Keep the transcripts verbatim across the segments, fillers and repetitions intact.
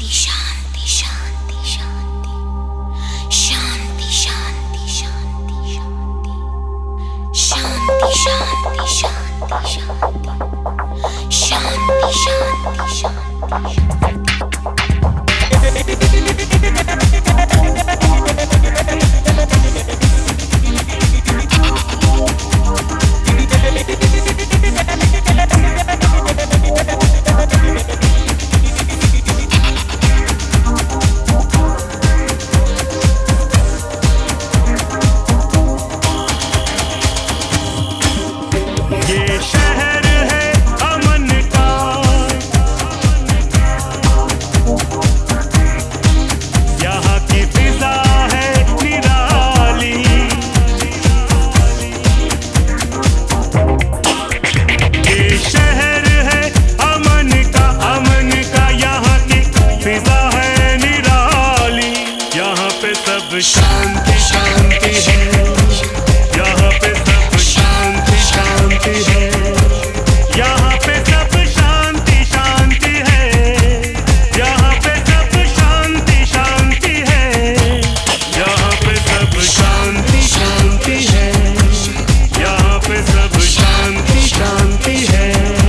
शांति शांति शांति शांति शांति शांति शांति शांति शांति शांति शांति शांति शांति शांति है, यहाँ पे सब शांति शांति है, यहाँ पे सब शांति शांति है, यहाँ पे सब शांति शांति है, यहाँ पे सब शांति शांति है, यहाँ पे सब शांति शांति है।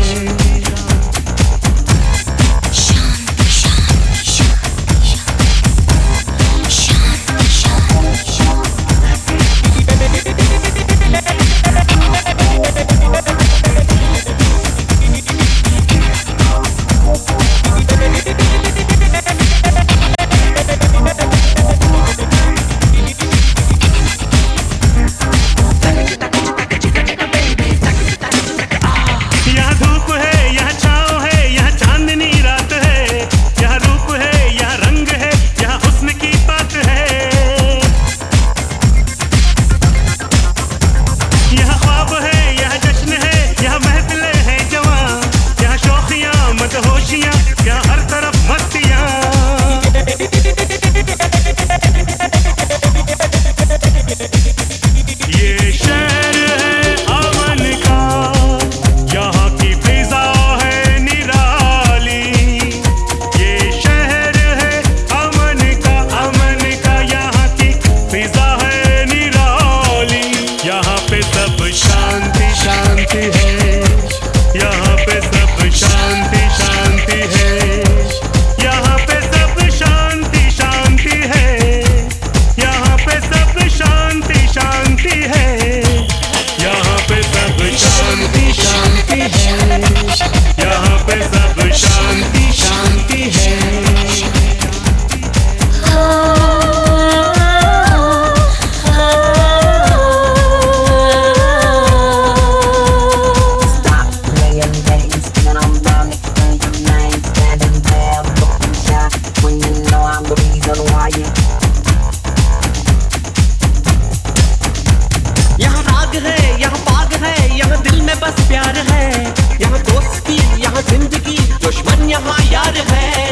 यहाँ राग है, यहाँ बाग है, यहाँ दिल में बस प्यार है, यहाँ दोस्ती, यहाँ जिंदगी, दुश्मन यहाँ यार है।